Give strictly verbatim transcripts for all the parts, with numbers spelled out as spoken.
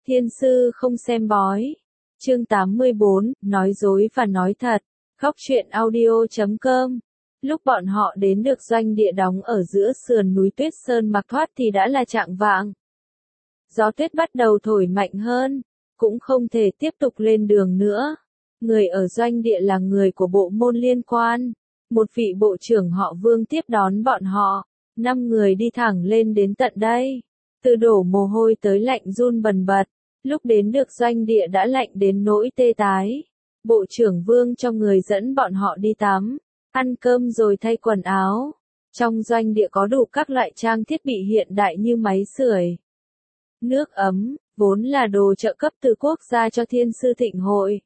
Thiên sư không xem bói. Chương tám mươi bốn, nói dối và nói thật. Góc truyện audio chấm com. Lúc bọn họ đến được doanh địa đóng ở giữa sườn núi Tuyết Sơn Mạc Thoát thì đã là chạng vạng. Gió tuyết bắt đầu thổi mạnh hơn, cũng không thể tiếp tục lên đường nữa. Người ở doanh địa là người của bộ môn liên quan. Một vị bộ trưởng họ Vương tiếp đón bọn họ. Năm người đi thẳng lên đến tận đây. Từ đổ mồ hôi tới lạnh run bần bật. Lúc đến được doanh địa đã lạnh đến nỗi tê tái. Bộ trưởng Vương cho người dẫn bọn họ đi tắm, ăn cơm rồi thay quần áo. Trong doanh địa có đủ các loại trang thiết bị hiện đại như máy sưởi, nước ấm, vốn là đồ trợ cấp từ quốc gia cho thiên sư thịnh hội.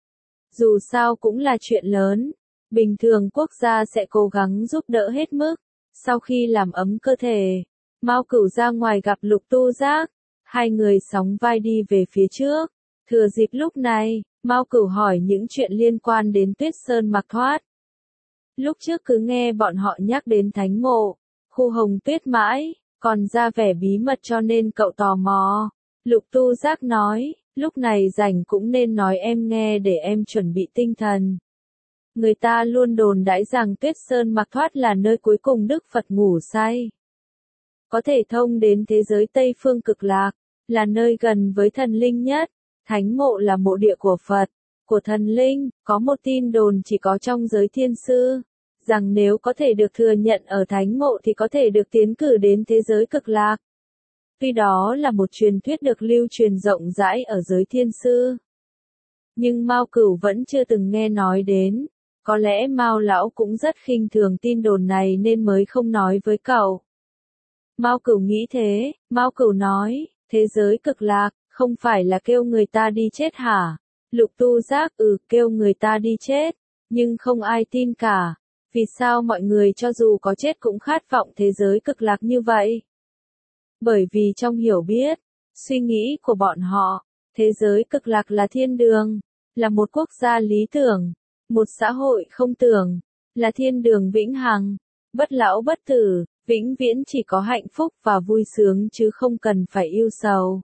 Dù sao cũng là chuyện lớn, bình thường quốc gia sẽ cố gắng giúp đỡ hết mức. Sau khi làm ấm cơ thể, Mao Cửu ra ngoài gặp Lục Tu Giác. Hai người sóng vai đi về phía trước. Thừa dịp lúc này, Mao Cửu hỏi những chuyện liên quan đến Tuyết Sơn Mạc Thoát. Lúc trước cứ nghe bọn họ nhắc đến thánh mộ, khu hồng tuyết mãi, còn ra vẻ bí mật cho nên cậu tò mò. Lục Tu Giác nói, lúc này rảnh cũng nên nói em nghe để em chuẩn bị tinh thần. Người ta luôn đồn đãi rằng Tuyết Sơn Mạc Thoát là nơi cuối cùng Đức Phật ngủ say. Có thể thông đến thế giới Tây Phương Cực Lạc, là nơi gần với thần linh nhất. Thánh mộ là mộ địa của Phật, của thần linh. Có một tin đồn chỉ có trong giới thiên sư, rằng nếu có thể được thừa nhận ở thánh mộ thì có thể được tiến cử đến thế giới Cực Lạc. Tuy đó là một truyền thuyết được lưu truyền rộng rãi ở giới thiên sư, nhưng Mao Cửu vẫn chưa từng nghe nói đến. Có lẽ Mao lão cũng rất khinh thường tin đồn này nên mới không nói với cậu. Mao Cửu nghĩ thế. Mao Cửu nói, thế giới Cực Lạc, không phải là kêu người ta đi chết hả? Lục Tu Giác, ừ, kêu người ta đi chết, nhưng không ai tin cả. Vì sao mọi người cho dù có chết cũng khát vọng thế giới Cực Lạc như vậy? Bởi vì trong hiểu biết, suy nghĩ của bọn họ, thế giới Cực Lạc là thiên đường, là một quốc gia lý tưởng, một xã hội không tưởng, là thiên đường vĩnh hằng, bất lão bất tử, vĩnh viễn chỉ có hạnh phúc và vui sướng chứ không cần phải yêu sầu.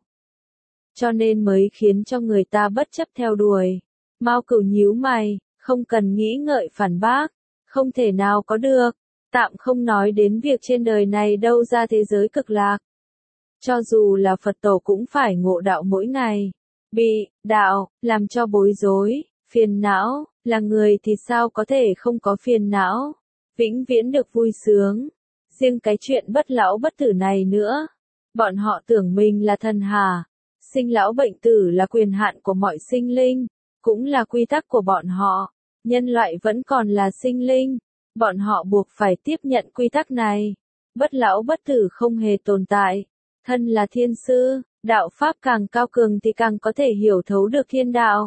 Cho nên mới khiến cho người ta bất chấp theo đuổi. Mao Cửu nhíu mày, không cần nghĩ ngợi phản bác, không thể nào có được. Tạm không nói đến việc trên đời này đâu ra thế giới Cực Lạc. Cho dù là Phật tổ cũng phải ngộ đạo mỗi ngày. Bị đạo làm cho bối rối, phiền não, là người thì sao có thể không có phiền não, vĩnh viễn được vui sướng. Riêng cái chuyện bất lão bất tử này nữa, bọn họ tưởng mình là thần hả? Sinh lão bệnh tử là quyền hạn của mọi sinh linh, cũng là quy tắc của bọn họ. Nhân loại vẫn còn là sinh linh, bọn họ buộc phải tiếp nhận quy tắc này. Bất lão bất tử không hề tồn tại. Thân là thiên sư, đạo pháp càng cao cường thì càng có thể hiểu thấu được thiên đạo.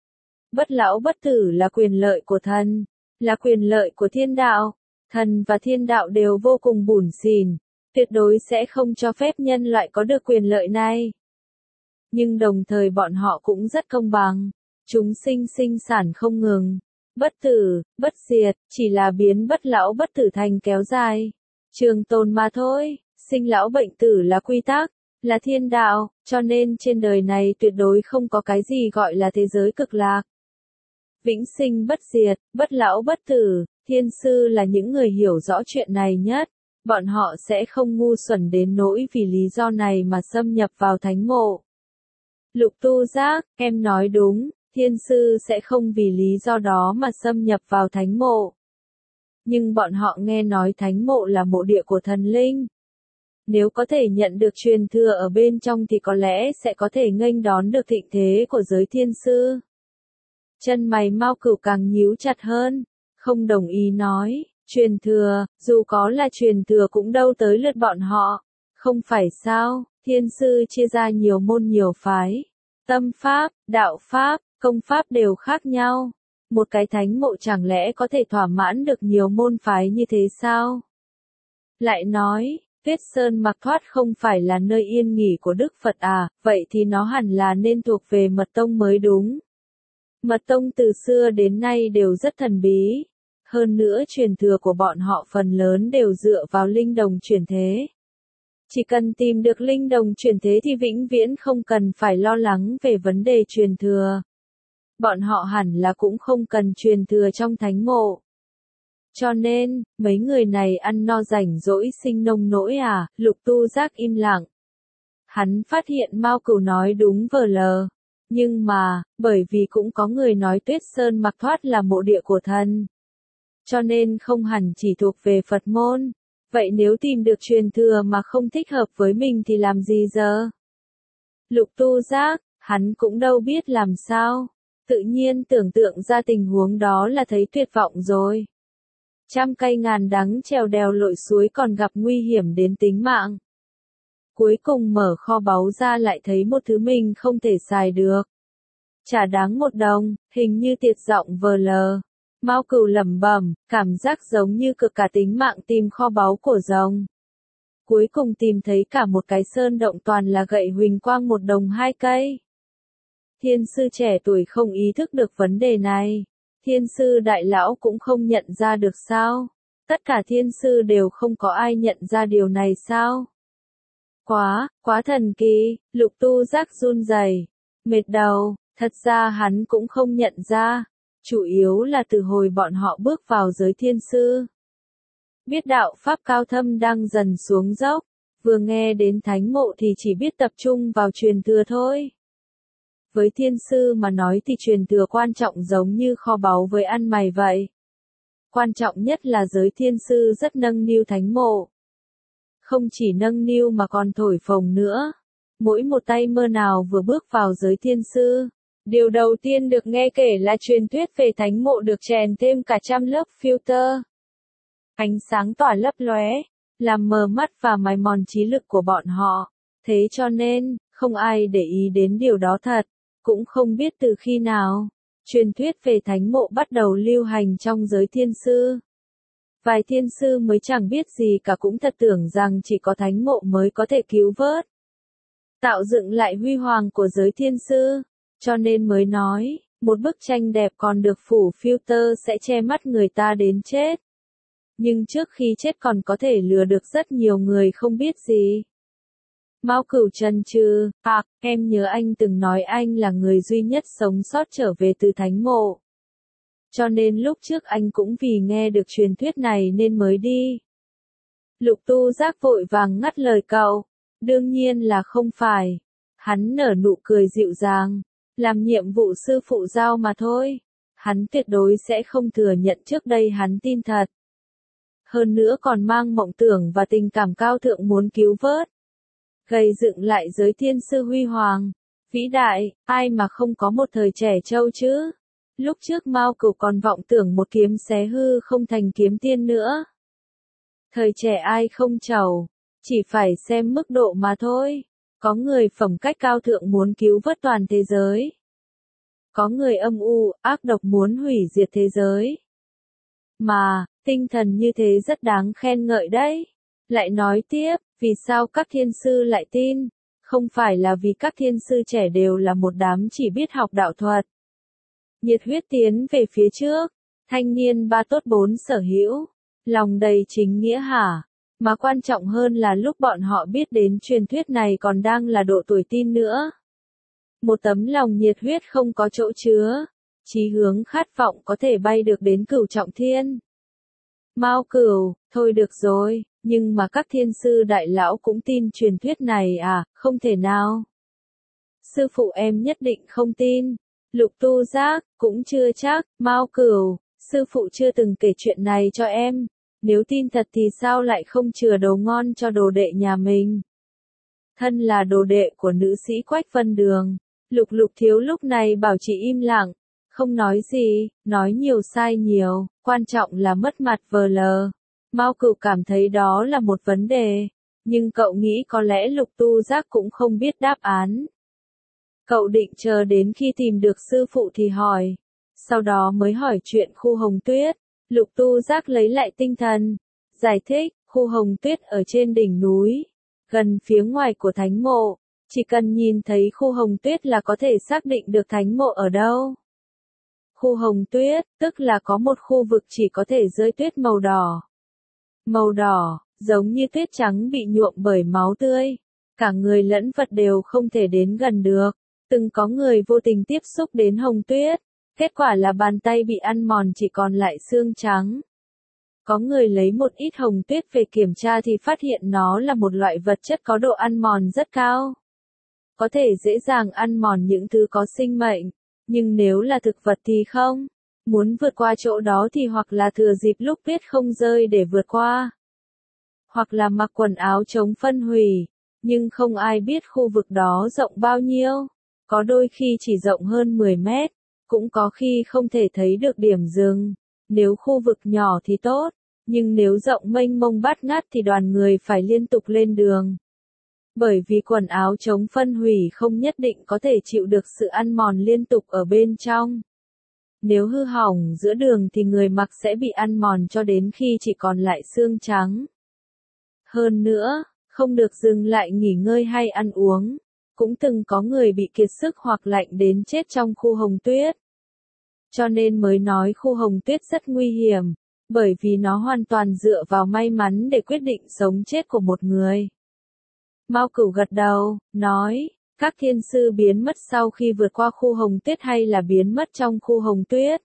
Bất lão bất tử là quyền lợi của thần, là quyền lợi của thiên đạo. Thần và thiên đạo đều vô cùng bủn xỉn, tuyệt đối sẽ không cho phép nhân loại có được quyền lợi này. Nhưng đồng thời bọn họ cũng rất công bằng. Chúng sinh sinh sản không ngừng, bất tử, bất diệt, chỉ là biến bất lão bất tử thành kéo dài, trường tồn mà thôi. Sinh lão bệnh tử là quy tắc, là thiên đạo, cho nên trên đời này tuyệt đối không có cái gì gọi là thế giới Cực Lạc. Vĩnh sinh bất diệt, bất lão bất tử, thiên sư là những người hiểu rõ chuyện này nhất. Bọn họ sẽ không ngu xuẩn đến nỗi vì lý do này mà xâm nhập vào thánh mộ. Lục Tu Giác, em nói đúng, thiên sư sẽ không vì lý do đó mà xâm nhập vào thánh mộ. Nhưng bọn họ nghe nói thánh mộ là mộ địa của thần linh. Nếu có thể nhận được truyền thừa ở bên trong thì có lẽ sẽ có thể nghênh đón được thịnh thế của giới thiên sư. Chân mày Mao Cửu càng nhíu chặt hơn, không đồng ý nói, truyền thừa, dù có là truyền thừa cũng đâu tới lượt bọn họ. Không phải sao, thiên sư chia ra nhiều môn nhiều phái. Tâm pháp, đạo pháp, công pháp đều khác nhau. Một cái thánh mộ chẳng lẽ có thể thỏa mãn được nhiều môn phái như thế sao? Lại nói, Tuyết Sơn Mạc Thoát không phải là nơi yên nghỉ của Đức Phật à, vậy thì nó hẳn là nên thuộc về Mật Tông mới đúng. Mật Tông từ xưa đến nay đều rất thần bí. Hơn nữa truyền thừa của bọn họ phần lớn đều dựa vào linh đồng chuyển thế. Chỉ cần tìm được linh đồng chuyển thế thì vĩnh viễn không cần phải lo lắng về vấn đề truyền thừa. Bọn họ hẳn là cũng không cần truyền thừa trong thánh mộ. Cho nên, mấy người này ăn no rảnh rỗi sinh nông nỗi à, Lục Tu Giác im lặng. Hắn phát hiện Mao Cửu nói đúng vờ lờ. Nhưng mà, bởi vì cũng có người nói Tuyết Sơn Mặc Thoát là mộ địa của thần. Cho nên không hẳn chỉ thuộc về Phật môn. Vậy nếu tìm được truyền thừa mà không thích hợp với mình thì làm gì giờ? Lục Tu Giác, hắn cũng đâu biết làm sao. Tự nhiên tưởng tượng ra tình huống đó là thấy tuyệt vọng rồi. Trăm cây ngàn đắng trèo đèo lội suối còn gặp nguy hiểm đến tính mạng. Cuối cùng mở kho báu ra lại thấy một thứ mình không thể xài được. Chả đáng một đồng, hình như tiệt giọng vờ lờ. Mao Cửu lẩm bẩm, cảm giác giống như cực cả tính mạng tìm kho báu của rồng. Cuối cùng tìm thấy cả một cái sơn động toàn là gậy huỳnh quang một đồng hai cây. Thiên sư trẻ tuổi không ý thức được vấn đề này. Thiên sư đại lão cũng không nhận ra được sao? Tất cả thiên sư đều không có ai nhận ra điều này sao? Quá, quá thần kỳ, Lục Tu Giác run rẩy, mệt đầu, thật ra hắn cũng không nhận ra. Chủ yếu là từ hồi bọn họ bước vào giới thiên sư. Biết đạo pháp cao thâm đang dần xuống dốc, vừa nghe đến thánh mộ thì chỉ biết tập trung vào truyền thừa thôi. Với thiên sư mà nói thì truyền thừa quan trọng giống như kho báu với ăn mày vậy. Quan trọng nhất là giới thiên sư rất nâng niu thánh mộ. Không chỉ nâng niu mà còn thổi phồng nữa. Mỗi một tay mơ nào vừa bước vào giới thiên sư, điều đầu tiên được nghe kể là truyền thuyết về thánh mộ được chèn thêm cả trăm lớp filter. Ánh sáng tỏa lấp lóe, làm mờ mắt và mài mòn trí lực của bọn họ. Thế cho nên, không ai để ý đến điều đó thật. Cũng không biết từ khi nào, truyền thuyết về thánh mộ bắt đầu lưu hành trong giới thiên sư. Vài thiên sư mới chẳng biết gì cả cũng thật tưởng rằng chỉ có thánh mộ mới có thể cứu vớt. Tạo dựng lại huy hoàng của giới thiên sư. Cho nên mới nói, một bức tranh đẹp còn được phủ filter sẽ che mắt người ta đến chết. Nhưng trước khi chết còn có thể lừa được rất nhiều người không biết gì. Mao Cửu chần chừ, "À, em nhớ anh từng nói anh là người duy nhất sống sót trở về từ thánh mộ. Cho nên lúc trước anh cũng vì nghe được truyền thuyết này nên mới đi." Lục Tu Giác vội vàng ngắt lời cậu, "Đương nhiên là không phải." Hắn nở nụ cười dịu dàng, "Làm nhiệm vụ sư phụ giao mà thôi." Hắn tuyệt đối sẽ không thừa nhận trước đây hắn tin thật. Hơn nữa còn mang mộng tưởng và tình cảm cao thượng muốn cứu vớt. Gây dựng lại giới thiên sư huy hoàng. Vĩ đại, ai mà không có một thời trẻ trâu chứ. Lúc trước Mao Cửu còn vọng tưởng một kiếm xé hư không thành kiếm tiên nữa. Thời trẻ ai không trầu, chỉ phải xem mức độ mà thôi. Có người phẩm cách cao thượng muốn cứu vớt toàn thế giới. Có người âm u, ác độc muốn hủy diệt thế giới. Mà, tinh thần như thế rất đáng khen ngợi đấy. Lại nói tiếp, vì sao các thiên sư lại tin? Không phải là vì các thiên sư trẻ đều là một đám chỉ biết học đạo thuật. Nhiệt huyết tiến về phía trước, thanh niên ba tốt bốn sở hữu, lòng đầy chính nghĩa hả? Mà quan trọng hơn là lúc bọn họ biết đến truyền thuyết này còn đang là độ tuổi tin nữa. Một tấm lòng nhiệt huyết không có chỗ chứa, chí hướng khát vọng có thể bay được đến cửu trọng thiên. Mao Cửu, thôi được rồi, nhưng mà các thiên sư đại lão cũng tin truyền thuyết này à, không thể nào. Sư phụ em nhất định không tin. Lục Tu Giác, cũng chưa chắc, Mao Cửu, sư phụ chưa từng kể chuyện này cho em. Nếu tin thật thì sao lại không chừa đồ ngon cho đồ đệ nhà mình. Thân là đồ đệ của nữ sĩ Quách Vân Đường, Lục Lục Thiếu lúc này bảo chị im lặng, không nói gì, nói nhiều sai nhiều, quan trọng là mất mặt vờ lờ. Mao Cửu cảm thấy đó là một vấn đề, nhưng cậu nghĩ có lẽ Lục Tu Giác cũng không biết đáp án. Cậu định chờ đến khi tìm được sư phụ thì hỏi, sau đó mới hỏi chuyện khu Hồng Tuyết. Lục Tu Giác lấy lại tinh thần, giải thích, khu Hồng Tuyết ở trên đỉnh núi, gần phía ngoài của thánh mộ, chỉ cần nhìn thấy khu Hồng Tuyết là có thể xác định được thánh mộ ở đâu. Khu Hồng Tuyết, tức là có một khu vực chỉ có thể rơi tuyết màu đỏ. Màu đỏ, giống như tuyết trắng bị nhuộm bởi máu tươi. Cả người lẫn vật đều không thể đến gần được. Từng có người vô tình tiếp xúc đến hồng tuyết. Kết quả là bàn tay bị ăn mòn chỉ còn lại xương trắng. Có người lấy một ít hồng tuyết về kiểm tra thì phát hiện nó là một loại vật chất có độ ăn mòn rất cao. Có thể dễ dàng ăn mòn những thứ có sinh mệnh, nhưng nếu là thực vật thì không. Muốn vượt qua chỗ đó thì hoặc là thừa dịp lúc tuyết không rơi để vượt qua, hoặc là mặc quần áo chống phân hủy, nhưng không ai biết khu vực đó rộng bao nhiêu. Có đôi khi chỉ rộng hơn mười mét, cũng có khi không thể thấy được điểm dừng. Nếu khu vực nhỏ thì tốt, nhưng nếu rộng mênh mông bát ngát thì đoàn người phải liên tục lên đường. Bởi vì quần áo chống phân hủy không nhất định có thể chịu được sự ăn mòn liên tục ở bên trong. Nếu hư hỏng giữa đường thì người mặc sẽ bị ăn mòn cho đến khi chỉ còn lại xương trắng. Hơn nữa, không được dừng lại nghỉ ngơi hay ăn uống. Cũng từng có người bị kiệt sức hoặc lạnh đến chết trong khu hồng tuyết. Cho nên mới nói khu hồng tuyết rất nguy hiểm, bởi vì nó hoàn toàn dựa vào may mắn để quyết định sống chết của một người. Mao Cửu gật đầu, nói, các thiên sư biến mất sau khi vượt qua khu hồng tuyết hay là biến mất trong khu hồng tuyết?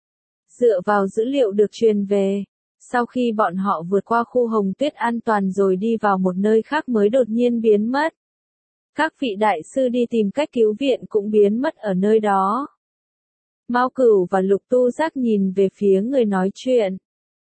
Dựa vào dữ liệu được truyền về, sau khi bọn họ vượt qua khu hồng tuyết an toàn rồi đi vào một nơi khác mới đột nhiên biến mất. Các vị đại sư đi tìm cách cứu viện cũng biến mất ở nơi đó. Mao Cửu và Lục Tu Giác nhìn về phía người nói chuyện.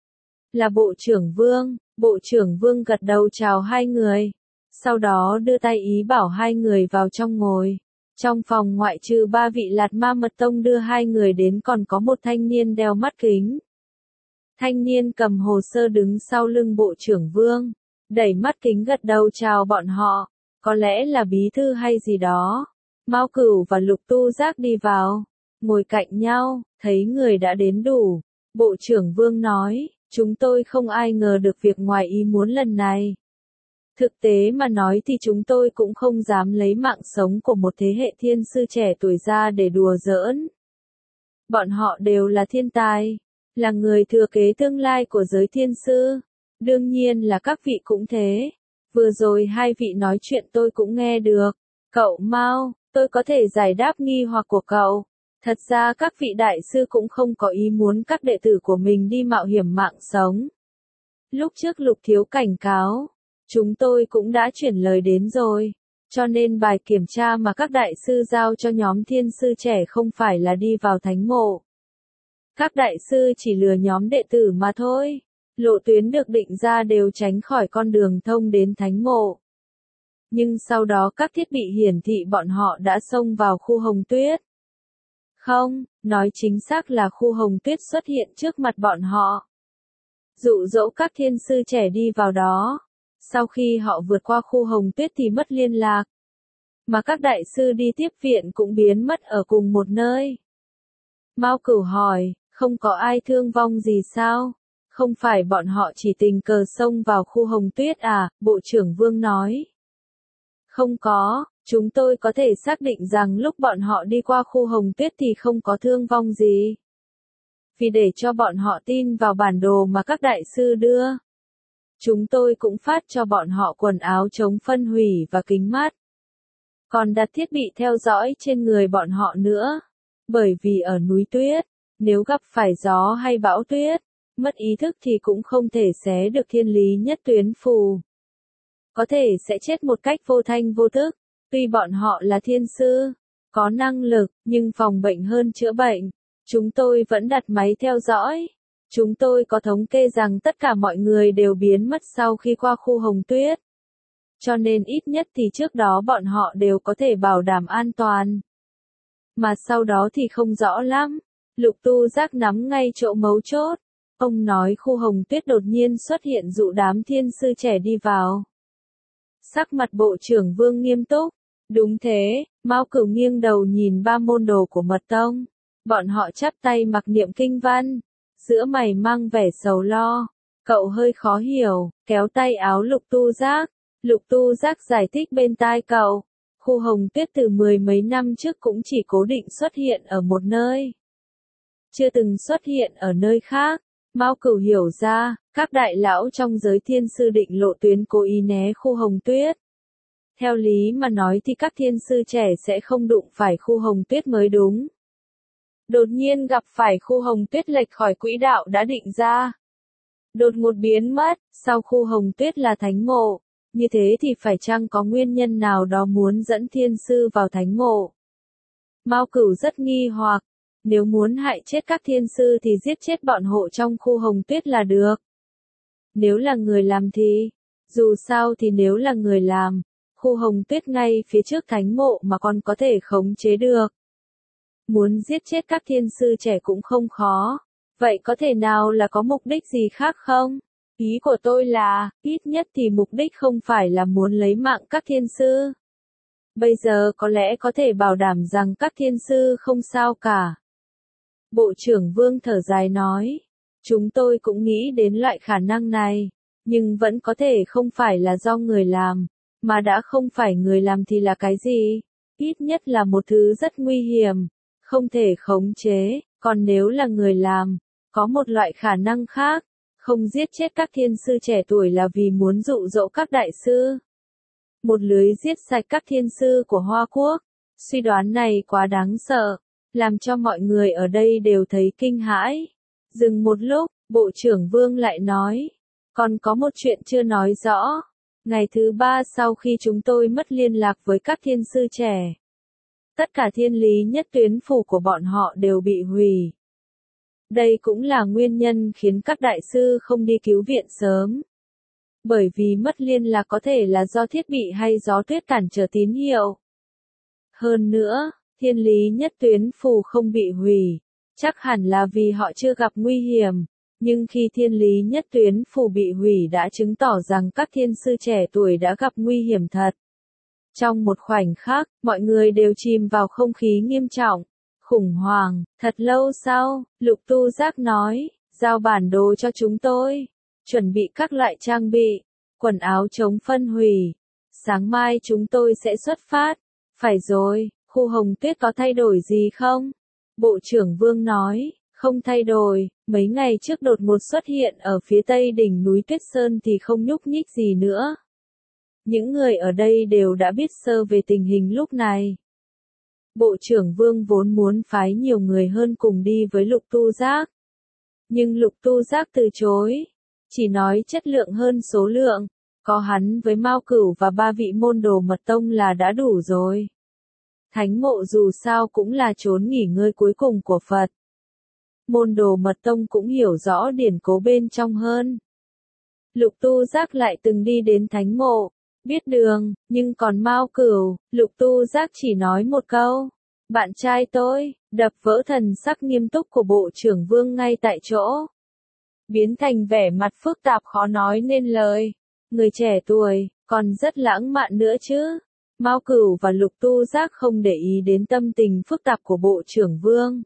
Là Bộ trưởng Vương. Bộ trưởng Vương gật đầu chào hai người. Sau đó đưa tay ý bảo hai người vào trong ngồi. Trong phòng ngoại trừ ba vị Lạt Ma Mật Tông đưa hai người đến còn có một thanh niên đeo mắt kính. Thanh niên cầm hồ sơ đứng sau lưng Bộ trưởng Vương. Đẩy mắt kính gật đầu chào bọn họ. Có lẽ là bí thư hay gì đó. Mao Cửu và Lục Tu Giác đi vào. Ngồi cạnh nhau, thấy người đã đến đủ. Bộ trưởng Vương nói, chúng tôi không ai ngờ được việc ngoài ý muốn lần này. Thực tế mà nói thì chúng tôi cũng không dám lấy mạng sống của một thế hệ thiên sư trẻ tuổi ra để đùa giỡn. Bọn họ đều là thiên tài, là người thừa kế tương lai của giới thiên sư. Đương nhiên là các vị cũng thế. Vừa rồi hai vị nói chuyện tôi cũng nghe được. Cậu Mao, tôi có thể giải đáp nghi hoặc của cậu. Thật ra các vị đại sư cũng không có ý muốn các đệ tử của mình đi mạo hiểm mạng sống. Lúc trước Lục Thiếu cảnh cáo, chúng tôi cũng đã chuyển lời đến rồi. Cho nên bài kiểm tra mà các đại sư giao cho nhóm thiên sư trẻ không phải là đi vào thánh mộ. Các đại sư chỉ lừa nhóm đệ tử mà thôi. Lộ tuyến được định ra đều tránh khỏi con đường thông đến thánh mộ. Nhưng sau đó các thiết bị hiển thị bọn họ đã xông vào khu hồng tuyết. Không, nói chính xác là khu hồng tuyết xuất hiện trước mặt bọn họ. Dụ dỗ các thiên sư trẻ đi vào đó. Sau khi họ vượt qua khu hồng tuyết thì mất liên lạc. Mà các đại sư đi tiếp viện cũng biến mất ở cùng một nơi. Mao Cửu hỏi, không có ai thương vong gì sao? Không phải bọn họ chỉ tình cờ xông vào khu hồng tuyết à? Bộ trưởng Vương nói. Không có, chúng tôi có thể xác định rằng lúc bọn họ đi qua khu hồng tuyết thì không có thương vong gì. Vì để cho bọn họ tin vào bản đồ mà các đại sư đưa, chúng tôi cũng phát cho bọn họ quần áo chống phân hủy và kính mát. Còn đặt thiết bị theo dõi trên người bọn họ nữa. Bởi vì ở núi tuyết, nếu gặp phải gió hay bão tuyết, mất ý thức thì cũng không thể xé được thiên lý nhất tuyến phù. Có thể sẽ chết một cách vô thanh vô thức. Tuy bọn họ là thiên sư, có năng lực, nhưng phòng bệnh hơn chữa bệnh. Chúng tôi vẫn đặt máy theo dõi. Chúng tôi có thống kê rằng tất cả mọi người đều biến mất sau khi qua khu hồng tuyết. Cho nên ít nhất thì trước đó bọn họ đều có thể bảo đảm an toàn. Mà sau đó thì không rõ lắm. Lục Tu Giác nắm ngay chỗ mấu chốt. Ông nói khu hồng tuyết đột nhiên xuất hiện dụ đám thiên sư trẻ đi vào. Sắc mặt Bộ trưởng Vương nghiêm túc. Đúng thế, Mao Cửu nghiêng đầu nhìn ba môn đồ của Mật Tông. Bọn họ chắp tay mặc niệm kinh văn. Giữa mày mang vẻ sầu lo. Cậu hơi khó hiểu, kéo tay áo Lục Tu Giác. Lục Tu Giác giải thích bên tai cậu. Khu hồng tuyết từ mười mấy năm trước cũng chỉ cố định xuất hiện ở một nơi. Chưa từng xuất hiện ở nơi khác. Mao Cửu hiểu ra, các đại lão trong giới thiên sư định lộ tuyến cố ý né khu hồng tuyết. Theo lý mà nói thì các thiên sư trẻ sẽ không đụng phải khu hồng tuyết mới đúng. Đột nhiên gặp phải khu hồng tuyết lệch khỏi quỹ đạo đã định ra. Đột ngột biến mất, sau khu hồng tuyết là thánh mộ. Như thế thì phải chăng có nguyên nhân nào đó muốn dẫn thiên sư vào thánh mộ? Mao Cửu rất nghi hoặc, nếu muốn hại chết các thiên sư thì giết chết bọn hộ trong khu hồng tuyết là được. Nếu là người làm thì, dù sao thì nếu là người làm, khu hồng tuyết ngay phía trước thánh mộ mà còn có thể khống chế được. Muốn giết chết các thiên sư trẻ cũng không khó, vậy có thể nào là có mục đích gì khác không? Ý của tôi là, ít nhất thì mục đích không phải là muốn lấy mạng các thiên sư. Bây giờ có lẽ có thể bảo đảm rằng các thiên sư không sao cả. Bộ trưởng Vương thở dài nói, chúng tôi cũng nghĩ đến loại khả năng này, nhưng vẫn có thể không phải là do người làm, mà đã không phải người làm thì là cái gì? Ít nhất là một thứ rất nguy hiểm, không thể khống chế, còn nếu là người làm, có một loại khả năng khác, không giết chết các thiên sư trẻ tuổi là vì muốn dụ dỗ các đại sư. Một lưới giết sạch các thiên sư của Hoa Quốc, suy đoán này quá đáng sợ, làm cho mọi người ở đây đều thấy kinh hãi. Dừng một lúc, Bộ trưởng Vương lại nói, còn có một chuyện chưa nói rõ. Ngày thứ ba sau khi chúng tôi mất liên lạc với các thiên sư trẻ, tất cả thiên lý nhất tuyến phủ của bọn họ đều bị hủy. Đây cũng là nguyên nhân khiến các đại sư không đi cứu viện sớm. Bởi vì mất liên lạc có thể là do thiết bị hay gió tuyết cản trở tín hiệu. Hơn nữa, thiên lý nhất tuyến phủ không bị hủy, chắc hẳn là vì họ chưa gặp nguy hiểm. Nhưng khi thiên lý nhất tuyến phủ bị hủy đã chứng tỏ rằng các thiên sư trẻ tuổi đã gặp nguy hiểm thật. Trong một khoảnh khắc, mọi người đều chìm vào không khí nghiêm trọng, khủng hoảng. Thật lâu sau, Lục Tu Giác nói, giao bản đồ cho chúng tôi, chuẩn bị các loại trang bị, quần áo chống phân hủy. Sáng mai chúng tôi sẽ xuất phát. Phải rồi, khu hồng tuyết có thay đổi gì không? Bộ trưởng Vương nói, không thay đổi, mấy ngày trước đột ngột xuất hiện ở phía tây đỉnh núi Tuyết Sơn thì không nhúc nhích gì nữa. Những người ở đây đều đã biết sơ về tình hình lúc này. Bộ trưởng Vương vốn muốn phái nhiều người hơn cùng đi với Lục Tu Giác. Nhưng Lục Tu Giác từ chối, chỉ nói chất lượng hơn số lượng, có hắn với Mao Cửu và ba vị môn đồ mật tông là đã đủ rồi. Thánh mộ dù sao cũng là chốn nghỉ ngơi cuối cùng của Phật. Môn đồ mật tông cũng hiểu rõ điển cố bên trong hơn. Lục Tu Giác lại từng đi đến thánh mộ, biết đường, nhưng còn Mao Cửu, Lục Tu Giác chỉ nói một câu, bạn trai tôi, đập vỡ thần sắc nghiêm túc của Bộ trưởng Vương ngay tại chỗ. Biến thành vẻ mặt phức tạp khó nói nên lời. Người trẻ tuổi, còn rất lãng mạn nữa chứ. Mao Cửu và Lục Tu Giác không để ý đến tâm tình phức tạp của Bộ trưởng Vương.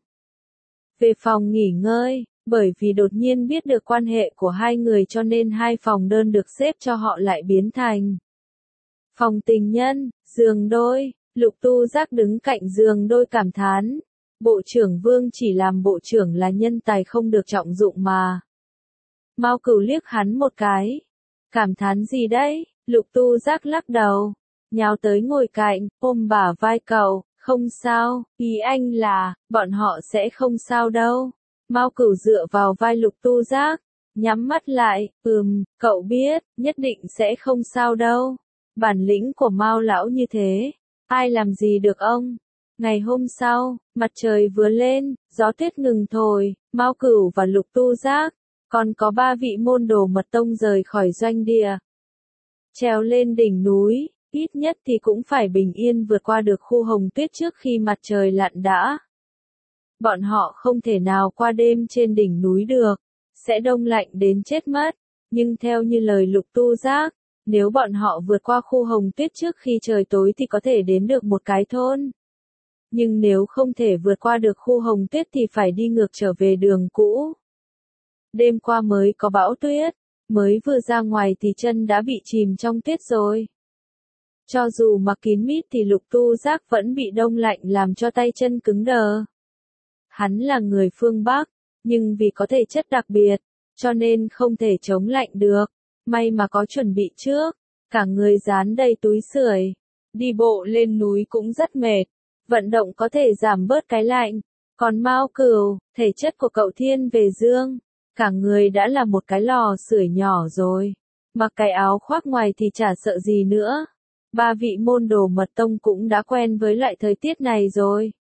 Về phòng nghỉ ngơi, bởi vì đột nhiên biết được quan hệ của hai người cho nên hai phòng đơn được xếp cho họ lại biến thành phòng tình nhân, giường đôi. Lục Tu Giác đứng cạnh giường đôi cảm thán. Bộ trưởng Vương chỉ làm bộ trưởng là nhân tài không được trọng dụng mà. Mao Cửu liếc hắn một cái. Cảm thán gì đấy? Lục Tu Giác lắc đầu, nhào tới ngồi cạnh, ôm bả vai cậu, không sao, ý anh là, bọn họ sẽ không sao đâu. Mao Cửu dựa vào vai Lục Tu Giác, nhắm mắt lại, ừm, cậu biết, nhất định sẽ không sao đâu. Bản lĩnh của Mao lão như thế, ai làm gì được ông? Ngày hôm sau, mặt trời vừa lên, gió tuyết ngừng thổi, Mao Cửu và Lục Tu Giác, còn có ba vị môn đồ mật tông rời khỏi doanh địa. Trèo lên đỉnh núi, ít nhất thì cũng phải bình yên vượt qua được khu hồng tuyết trước khi mặt trời lặn đã. Bọn họ không thể nào qua đêm trên đỉnh núi được, sẽ đông lạnh đến chết mất, nhưng theo như lời Lục Tu Giác, nếu bọn họ vượt qua khu hồng tuyết trước khi trời tối thì có thể đến được một cái thôn. Nhưng nếu không thể vượt qua được khu hồng tuyết thì phải đi ngược trở về đường cũ. Đêm qua mới có bão tuyết, mới vừa ra ngoài thì chân đã bị chìm trong tuyết rồi. Cho dù mặc kín mít thì Lục Tu Giác vẫn bị đông lạnh làm cho tay chân cứng đờ. Hắn là người phương Bắc, nhưng vì có thể chất đặc biệt, cho nên không thể chống lạnh được. May mà có chuẩn bị trước, cả người dán đầy túi sưởi. Đi bộ lên núi cũng rất mệt, vận động có thể giảm bớt cái lạnh. Còn Mao Cửu, thể chất của cậu thiên về dương, cả người đã là một cái lò sưởi nhỏ rồi. Mặc cái áo khoác ngoài thì chả sợ gì nữa. Ba vị môn đồ mật tông cũng đã quen với loại thời tiết này rồi.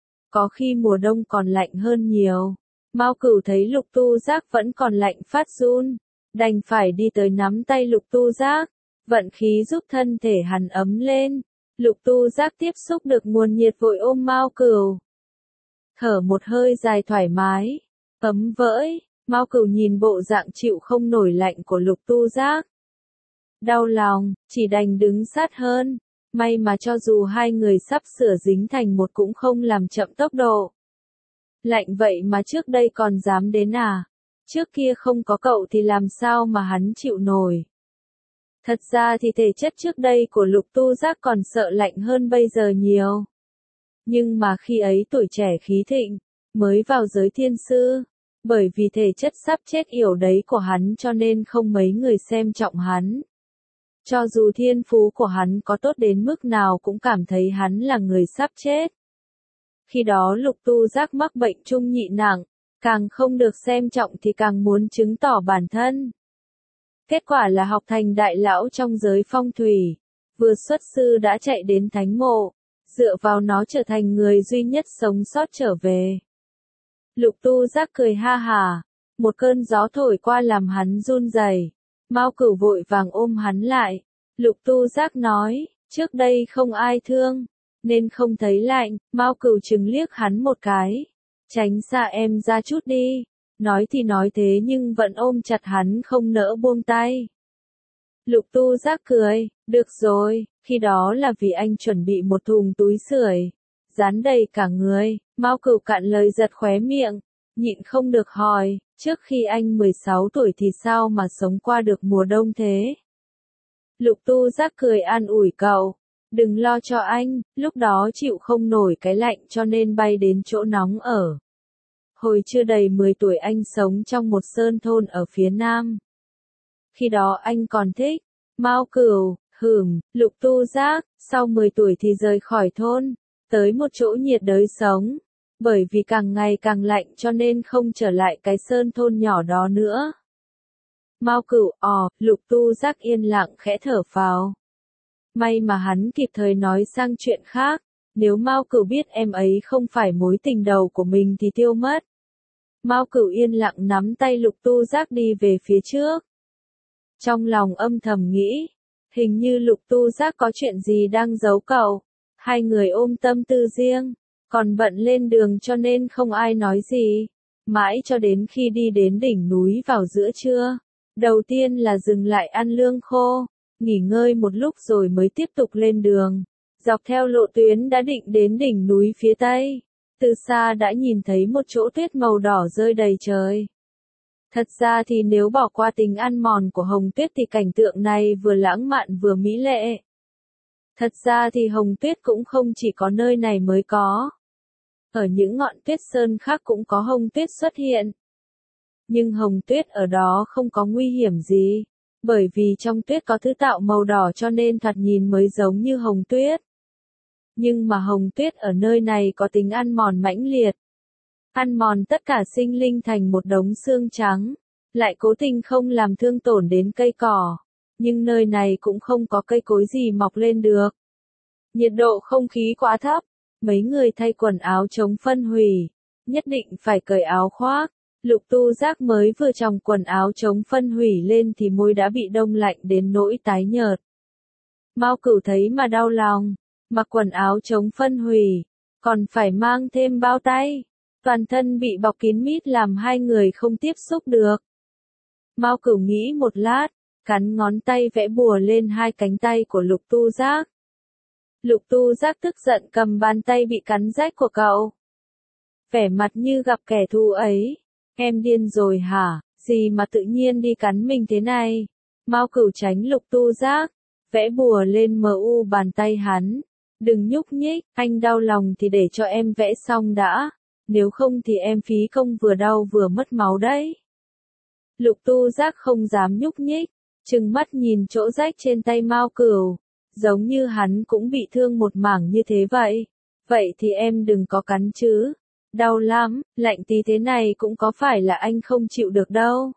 Có khi mùa đông còn lạnh hơn nhiều. Mao Cửu thấy Lục Tu Giác vẫn còn lạnh phát run, đành phải đi tới nắm tay Lục Tu Giác, vận khí giúp thân thể hắn ấm lên. Lục Tu Giác tiếp xúc được nguồn nhiệt vội ôm Mao Cửu. Thở một hơi dài thoải mái, ấm vỡi. Mao Cửu nhìn bộ dạng chịu không nổi lạnh của Lục Tu Giác. Đau lòng, chỉ đành đứng sát hơn. May mà cho dù hai người sắp sửa dính thành một cũng không làm chậm tốc độ. Lạnh vậy mà trước đây còn dám đến à? Trước kia không có cậu thì làm sao mà hắn chịu nổi? Thật ra thì thể chất trước đây của Lục Tu Giác còn sợ lạnh hơn bây giờ nhiều. Nhưng mà khi ấy tuổi trẻ khí thịnh, mới vào giới thiên sư. Bởi vì thể chất sắp chết yểu đấy của hắn cho nên không mấy người xem trọng hắn. Cho dù thiên phú của hắn có tốt đến mức nào cũng cảm thấy hắn là người sắp chết. Khi đó Lục Tu Giác mắc bệnh trung nhị nặng, càng không được xem trọng thì càng muốn chứng tỏ bản thân. Kết quả là học thành đại lão trong giới phong thủy, vừa xuất sư đã chạy đến thánh mộ, dựa vào nó trở thành người duy nhất sống sót trở về. Lục Tu Giác cười ha hả, một cơn gió thổi qua làm hắn run rẩy. Mao Cửu vội vàng ôm hắn lại. Lục Tu Giác nói, trước đây không ai thương, nên không thấy lạnh. Mao Cửu trừng liếc hắn một cái, tránh xa em ra chút đi. Nói thì nói thế nhưng vẫn ôm chặt hắn không nỡ buông tay. Lục Tu Giác cười, được rồi, khi đó là vì anh chuẩn bị một thùng túi sưởi, dán đầy cả người. Mao Cửu cạn lời giật khóe miệng, nhịn không được hỏi, trước khi anh mười sáu tuổi thì sao mà sống qua được mùa đông thế? Lục Tu Giác cười an ủi cậu, đừng lo cho anh, lúc đó chịu không nổi cái lạnh cho nên bay đến chỗ nóng ở. Hồi chưa đầy mười tuổi anh sống trong một sơn thôn ở phía nam. Khi đó anh còn thích. Mao Cửu, hừm, Lục Tu Giác, sau mười tuổi thì rời khỏi thôn, tới một chỗ nhiệt đới sống. Bởi vì càng ngày càng lạnh cho nên không trở lại cái sơn thôn nhỏ đó nữa. Mao Cửu, ò, Lục Tu Giác yên lặng khẽ thở phào. May mà hắn kịp thời nói sang chuyện khác, nếu Mao Cửu biết em ấy không phải mối tình đầu của mình thì tiêu mất. Mao Cửu yên lặng nắm tay Lục Tu Giác đi về phía trước. Trong lòng âm thầm nghĩ, hình như Lục Tu Giác có chuyện gì đang giấu cậu. Hai người ôm tâm tư riêng, còn bận lên đường cho nên không ai nói gì. Mãi cho đến khi đi đến đỉnh núi vào giữa trưa, đầu tiên là dừng lại ăn lương khô, nghỉ ngơi một lúc rồi mới tiếp tục lên đường. Dọc theo lộ tuyến đã định đến đỉnh núi phía tây, từ xa đã nhìn thấy một chỗ tuyết màu đỏ rơi đầy trời. Thật ra thì nếu bỏ qua tính ăn mòn của hồng tuyết thì cảnh tượng này vừa lãng mạn vừa mỹ lệ. Thật ra thì hồng tuyết cũng không chỉ có nơi này mới có. Ở những ngọn tuyết sơn khác cũng có hồng tuyết xuất hiện. Nhưng hồng tuyết ở đó không có nguy hiểm gì, bởi vì trong tuyết có thứ tạo màu đỏ cho nên thoạt nhìn mới giống như hồng tuyết. Nhưng mà hồng tuyết ở nơi này có tính ăn mòn mãnh liệt. Ăn mòn tất cả sinh linh thành một đống xương trắng, lại cố tình không làm thương tổn đến cây cỏ. Nhưng nơi này cũng không có cây cối gì mọc lên được. Nhiệt độ không khí quá thấp, mấy người thay quần áo chống phân hủy, nhất định phải cởi áo khoác. Lục Tu Giác mới vừa chòng quần áo chống phân hủy lên thì môi đã bị đông lạnh đến nỗi tái nhợt. Mao Cửu thấy mà đau lòng, mặc quần áo chống phân hủy, còn phải mang thêm bao tay, toàn thân bị bọc kín mít làm hai người không tiếp xúc được. Mao Cửu nghĩ một lát, cắn ngón tay vẽ bùa lên hai cánh tay của Lục Tu Giác. Lục Tu Giác tức giận cầm bàn tay bị cắn rách của cậu. Vẻ mặt như gặp kẻ thù ấy. Em điên rồi hả, gì mà tự nhiên đi cắn mình thế này? Mao Cửu tránh Lục Tu Giác, vẽ bùa lên mờ u bàn tay hắn. Đừng nhúc nhích, anh đau lòng thì để cho em vẽ xong đã. Nếu không thì em phí công vừa đau vừa mất máu đấy. Lục Tu Giác không dám nhúc nhích, trừng mắt nhìn chỗ rách trên tay Mao Cửu, giống như hắn cũng bị thương một mảng như thế vậy. Vậy thì em đừng có cắn chứ. Đau lắm, lạnh tí thế này cũng có phải là anh không chịu được đâu.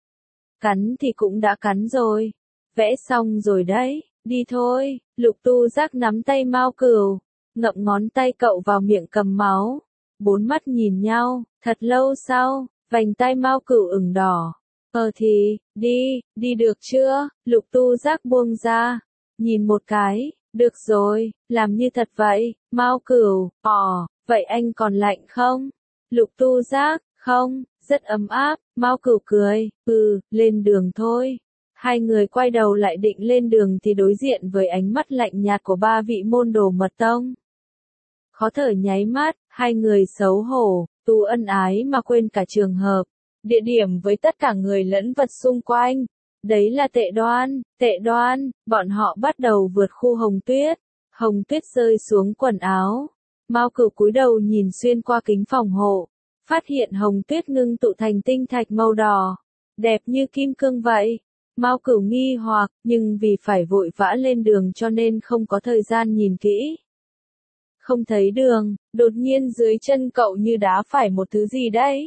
Cắn thì cũng đã cắn rồi. Vẽ xong rồi đấy, đi thôi. Lục Tu Giác nắm tay Mao Cửu, ngậm ngón tay cậu vào miệng cầm máu. Bốn mắt nhìn nhau, thật lâu sau, vành tay Mao Cửu ửng đỏ. Ờ thì, đi, đi được chưa? Lục Tu Giác buông ra, nhìn một cái, được rồi, làm như thật vậy. Mao Cửu, ỏ, vậy anh còn lạnh không? Lục Tu Giác, không, rất ấm áp. Mao Cửu cười, ừ, lên đường thôi. Hai người quay đầu lại định lên đường thì đối diện với ánh mắt lạnh nhạt của ba vị môn đồ mật tông. Khó thở nháy mắt, hai người xấu hổ, tu ân ái mà quên cả trường hợp, địa điểm với tất cả người lẫn vật xung quanh. Đấy là Tệ Đoan, Tệ Đoan, bọn họ bắt đầu vượt khu hồng tuyết. Hồng tuyết rơi xuống quần áo. Mao Cửu cúi đầu nhìn xuyên qua kính phòng hộ, phát hiện hồng tuyết ngưng tụ thành tinh thạch màu đỏ, đẹp như kim cương vậy. Mao Cửu nghi hoặc, nhưng vì phải vội vã lên đường cho nên không có thời gian nhìn kỹ. Không thấy đường, đột nhiên dưới chân cậu như đá phải một thứ gì đấy.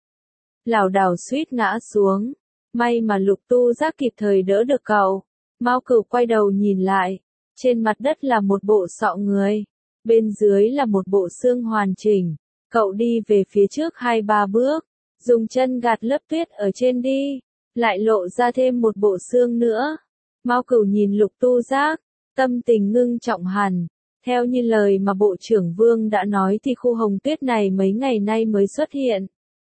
Lảo đảo suýt ngã xuống. May mà Lục Tu Giác kịp thời đỡ được cậu. Mao Cửu quay đầu nhìn lại. Trên mặt đất là một bộ sọ người. Bên dưới là một bộ xương hoàn chỉnh. Cậu đi về phía trước hai ba bước. Dùng chân gạt lớp tuyết ở trên đi. Lại lộ ra thêm một bộ xương nữa. Mao Cửu nhìn Lục Tu Giác. Tâm tình ngưng trọng hẳn. Theo như lời mà Bộ trưởng Vương đã nói thì khu hồng tuyết này mấy ngày nay mới xuất hiện.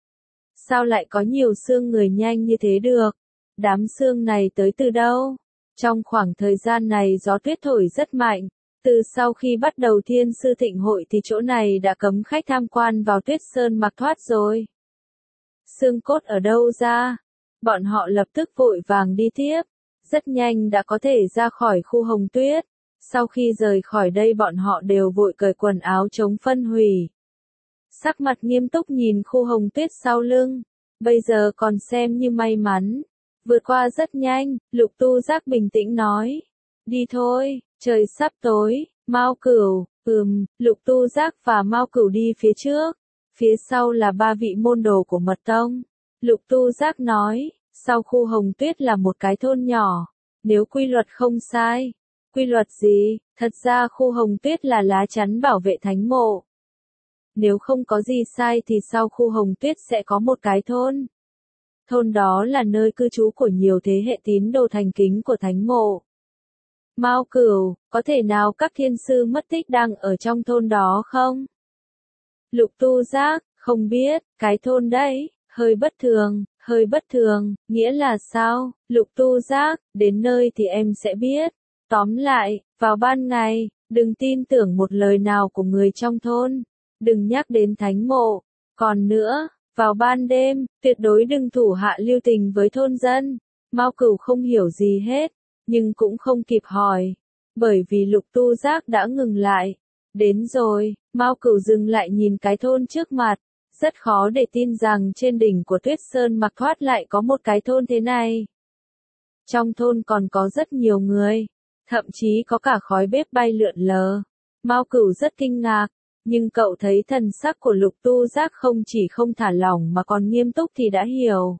Sao lại có nhiều xương người nhanh như thế được? Đám xương này tới từ đâu? Trong khoảng thời gian này gió tuyết thổi rất mạnh. Từ sau khi bắt đầu Thiên Sư Thịnh Hội thì chỗ này đã cấm khách tham quan vào Tuyết Sơn Mạc Thoát rồi. Xương cốt ở đâu ra? Bọn họ lập tức vội vàng đi tiếp. Rất nhanh đã có thể ra khỏi khu hồng tuyết. Sau khi rời khỏi đây bọn họ đều vội cởi quần áo chống phân hủy. Sắc mặt nghiêm túc nhìn khu hồng tuyết sau lưng. Bây giờ còn xem như may mắn. Vượt qua rất nhanh, Lục Tu Giác bình tĩnh nói. Đi thôi, trời sắp tối. Mao Cửu, ừm, Lục Tu Giác và Mao Cửu đi phía trước. Phía sau là ba vị môn đồ của Mật Tông. Lục Tu Giác nói, sau khu hồng tuyết là một cái thôn nhỏ. Nếu quy luật không sai. Quy luật gì? Thật ra khu hồng tuyết là lá chắn bảo vệ thánh mộ. Nếu không có gì sai thì sau khu hồng tuyết sẽ có một cái thôn. Thôn đó là nơi cư trú của nhiều thế hệ tín đồ thành kính của thánh mộ. Mao Cửu, có thể nào các thiên sư mất tích đang ở trong thôn đó không? Lục Tu Giác, không biết, cái thôn đấy, hơi bất thường, hơi bất thường, nghĩa là sao? Lục Tu Giác, đến nơi thì em sẽ biết. Tóm lại, vào ban ngày, đừng tin tưởng một lời nào của người trong thôn. Đừng nhắc đến thánh mộ. Còn nữa, vào ban đêm, tuyệt đối đừng thủ hạ lưu tình với thôn dân. Mao Cửu không hiểu gì hết, nhưng cũng không kịp hỏi. Bởi vì Lục Tu Giác đã ngừng lại. Đến rồi, Mao Cửu dừng lại nhìn cái thôn trước mặt. Rất khó để tin rằng trên đỉnh của Tuyết Sơn Mạc Thoát lại có một cái thôn thế này. Trong thôn còn có rất nhiều người. Thậm chí có cả khói bếp bay lượn lờ. Mao Cửu rất kinh ngạc. Nhưng cậu thấy thần sắc của Lục Tu Giác không chỉ không thả lỏng mà còn nghiêm túc thì đã hiểu.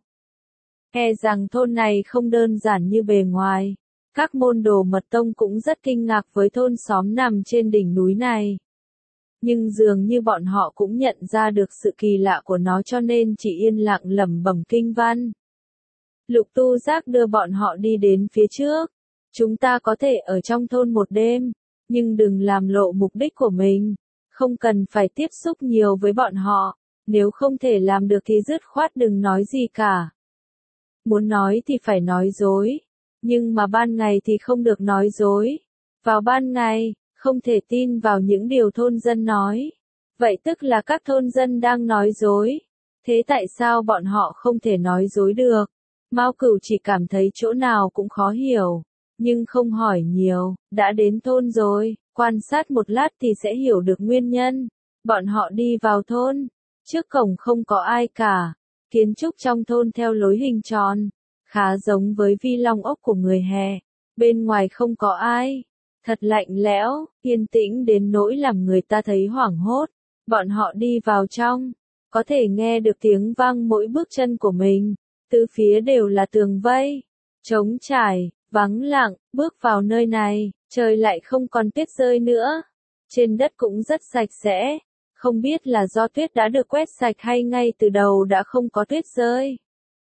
E rằng thôn này không đơn giản như bề ngoài. Các môn đồ Mật Tông cũng rất kinh ngạc với thôn xóm nằm trên đỉnh núi này. Nhưng dường như bọn họ cũng nhận ra được sự kỳ lạ của nó cho nên chỉ yên lặng lẩm bẩm kinh văn. Lục Tu Giác đưa bọn họ đi đến phía trước. Chúng ta có thể ở trong thôn một đêm, nhưng đừng làm lộ mục đích của mình. Không cần phải tiếp xúc nhiều với bọn họ. Nếu không thể làm được thì dứt khoát đừng nói gì cả. Muốn nói thì phải nói dối. Nhưng mà ban ngày thì không được nói dối. Vào ban ngày, không thể tin vào những điều thôn dân nói. Vậy tức là các thôn dân đang nói dối. Thế tại sao bọn họ không thể nói dối được? Mao Cửu chỉ cảm thấy chỗ nào cũng khó hiểu. Nhưng không hỏi nhiều, đã đến thôn rồi, quan sát một lát thì sẽ hiểu được nguyên nhân. Bọn họ đi vào thôn, trước cổng không có ai cả. Kiến trúc trong thôn theo lối hình tròn, khá giống với vi long ốc của người hè. Bên ngoài không có ai, thật lạnh lẽo, yên tĩnh đến nỗi làm người ta thấy hoảng hốt. Bọn họ đi vào trong, có thể nghe được tiếng vang mỗi bước chân của mình. Tứ phía đều là tường vây, trống trải, vắng lặng. Bước vào nơi này, trời lại không còn tuyết rơi nữa. Trên đất cũng rất sạch sẽ, không biết là do tuyết đã được quét sạch hay ngay từ đầu đã không có tuyết rơi.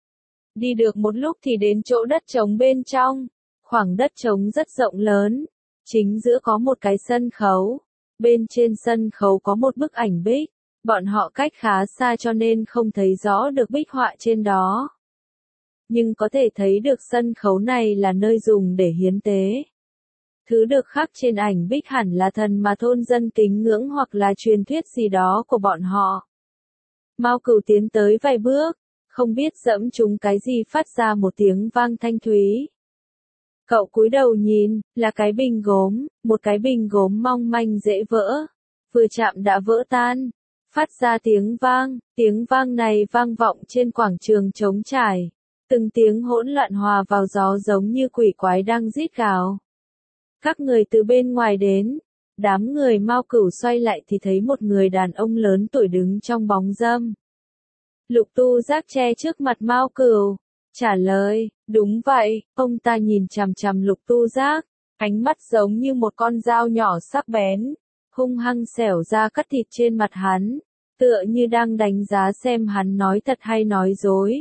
Đi được một lúc thì đến chỗ đất trống bên trong, khoảng đất trống rất rộng lớn, chính giữa có một cái sân khấu, bên trên sân khấu có một bức ảnh bích, bọn họ cách khá xa cho nên không thấy rõ được bích họa trên đó. Nhưng có thể thấy được sân khấu này là nơi dùng để hiến tế. Thứ được khắc trên ảnh bích hẳn là thần mà thôn dân kính ngưỡng hoặc là truyền thuyết gì đó của bọn họ. Mao Cửu tiến tới vài bước, không biết dẫm trúng cái gì phát ra một tiếng vang thanh thúy. Cậu cúi đầu nhìn, là cái bình gốm, một cái bình gốm mong manh dễ vỡ, vừa chạm đã vỡ tan, phát ra tiếng vang, tiếng vang này vang vọng trên quảng trường trống trải, từng tiếng hỗn loạn hòa vào gió giống như quỷ quái đang rít gào. Các người từ bên ngoài đến, đám người Mao Cửu xoay lại thì thấy một người đàn ông lớn tuổi đứng trong bóng râm. Lục Tu Giác che trước mặt Mao Cửu, trả lời, đúng vậy. Ông ta nhìn chằm chằm Lục Tu Giác, ánh mắt giống như một con dao nhỏ sắc bén, hung hăng xẻo ra cắt thịt trên mặt hắn, tựa như đang đánh giá xem hắn nói thật hay nói dối.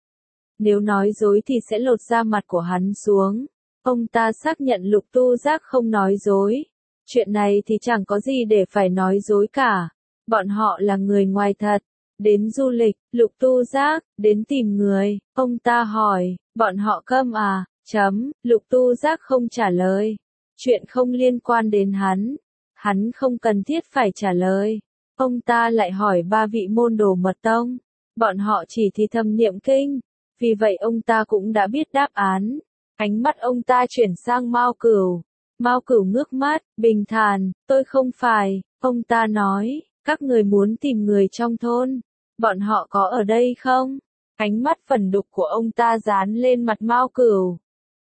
Nếu nói dối thì sẽ lột da mặt của hắn xuống. Ông ta xác nhận Lục Tu Giác không nói dối. Chuyện này thì chẳng có gì để phải nói dối cả. Bọn họ là người ngoài thật. Đến du lịch, Lục Tu Giác, đến tìm người. Ông ta hỏi, bọn họ câm à? Chấm, Lục Tu Giác không trả lời. Chuyện không liên quan đến hắn. Hắn không cần thiết phải trả lời. Ông ta lại hỏi ba vị môn đồ mật tông. Bọn họ chỉ thì thầm niệm kinh. Vì vậy ông ta cũng đã biết đáp án. Ánh mắt ông ta chuyển sang Mao Cửu. Mao Cửu ngước mắt, bình thản, tôi không phải. Ông ta nói, các người muốn tìm người trong thôn. Bọn họ có ở đây không? Ánh mắt phẫn đục của ông ta dán lên mặt Mao Cửu.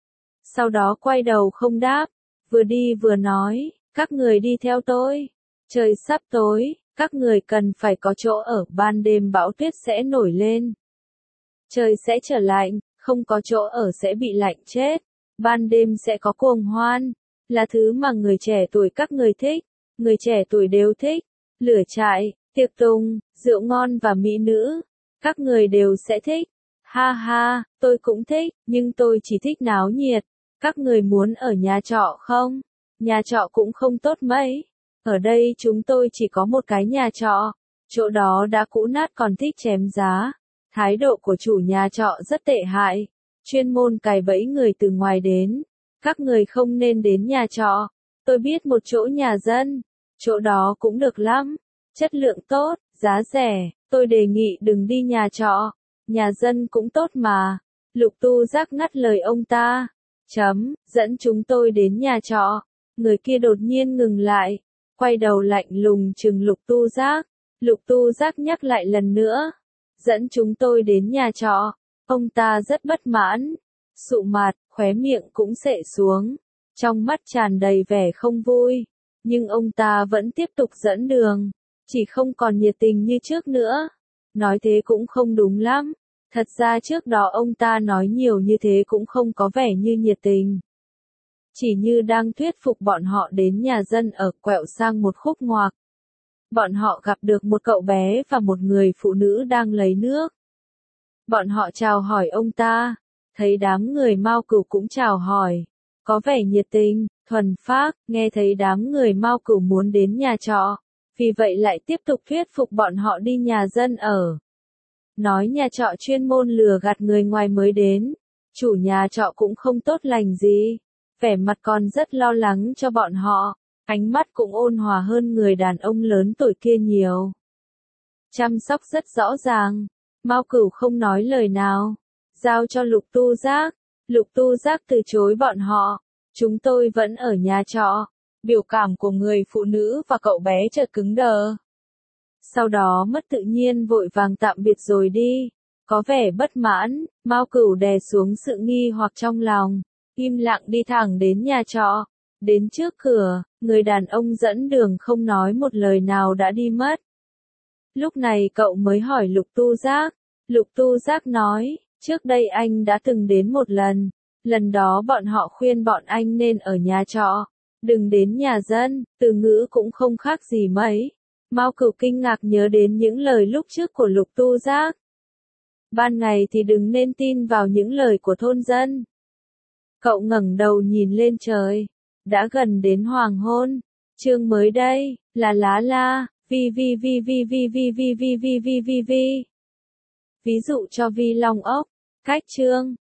Sau đó quay đầu không đáp, vừa đi vừa nói, các người đi theo tôi. Trời sắp tối, các người cần phải có chỗ ở, ban đêm bão tuyết sẽ nổi lên. Trời sẽ trở lạnh, không có chỗ ở sẽ bị lạnh chết. Ban đêm sẽ có cuồng hoan, là thứ mà người trẻ tuổi các người thích, người trẻ tuổi đều thích. Lửa trại, tiệc tùng, rượu ngon và mỹ nữ, các người đều sẽ thích. Ha ha, tôi cũng thích, nhưng tôi chỉ thích náo nhiệt. Các người muốn ở nhà trọ không? Nhà trọ cũng không tốt mấy. Ở đây chúng tôi chỉ có một cái nhà trọ, chỗ đó đã cũ nát còn thích chém giá. Thái độ của chủ nhà trọ rất tệ hại, chuyên môn cài bẫy người từ ngoài đến. Các người không nên đến nhà trọ. Tôi biết một chỗ nhà dân, chỗ đó cũng được lắm, chất lượng tốt, giá rẻ. Tôi đề nghị đừng đi nhà trọ, nhà dân cũng tốt mà. Lục Tu Giác ngắt lời ông ta. Chấm, dẫn chúng tôi đến nhà trọ. Người kia đột nhiên ngừng lại, quay đầu lạnh lùng trừng Lục Tu Giác. Lục Tu Giác nhắc lại lần nữa. Dẫn chúng tôi đến nhà trọ. Ông ta rất bất mãn, sụ mặt, khóe miệng cũng xệ xuống, trong mắt tràn đầy vẻ không vui. Nhưng ông ta vẫn tiếp tục dẫn đường, chỉ không còn nhiệt tình như trước nữa. Nói thế cũng không đúng lắm. Thật ra trước đó ông ta nói nhiều như thế cũng không có vẻ như nhiệt tình. Chỉ như đang thuyết phục bọn họ đến nhà dân ở, quẹo sang một khúc ngoặc. Bọn họ gặp được một cậu bé và một người phụ nữ đang lấy nước. Bọn họ chào hỏi ông ta, thấy đám người Mao Cửu cũng chào hỏi, có vẻ nhiệt tình, thuần phác. Nghe thấy đám người Mao Cửu muốn đến nhà trọ, vì vậy lại tiếp tục thuyết phục bọn họ đi nhà dân ở. Nói nhà trọ chuyên môn lừa gạt người ngoài mới đến, chủ nhà trọ cũng không tốt lành gì, vẻ mặt còn rất lo lắng cho bọn họ, ánh mắt cũng ôn hòa hơn người đàn ông lớn tuổi kia nhiều. Chăm sóc rất rõ ràng. Mao Cửu không nói lời nào, giao cho Lục Tu Giác. Lục Tu Giác từ chối bọn họ. Chúng tôi vẫn ở nhà trọ. Biểu cảm của người phụ nữ và cậu bé chợt cứng đờ. Sau đó mất tự nhiên vội vàng tạm biệt rồi đi. Có vẻ bất mãn, Mao Cửu đè xuống sự nghi hoặc trong lòng, im lặng đi thẳng đến nhà trọ. Đến trước cửa, người đàn ông dẫn đường không nói một lời nào đã đi mất. Lúc này cậu mới hỏi Lục Tu Giác. Lục Tu Giác nói, trước đây anh đã từng đến một lần. Lần đó bọn họ khuyên bọn anh nên ở nhà trọ, đừng đến nhà dân, từ ngữ cũng không khác gì mấy. Mao Cửu kinh ngạc nhớ đến những lời lúc trước của Lục Tu Giác. Ban ngày thì đừng nên tin vào những lời của thôn dân. Cậu ngẩng đầu nhìn lên trời. Đã gần đến hoàng hôn. Chương mới đây, là lá la, vi vi vi vi vi vi vi vi vi vi vi vi. Ví dụ cho vi long ốc. Cách chương.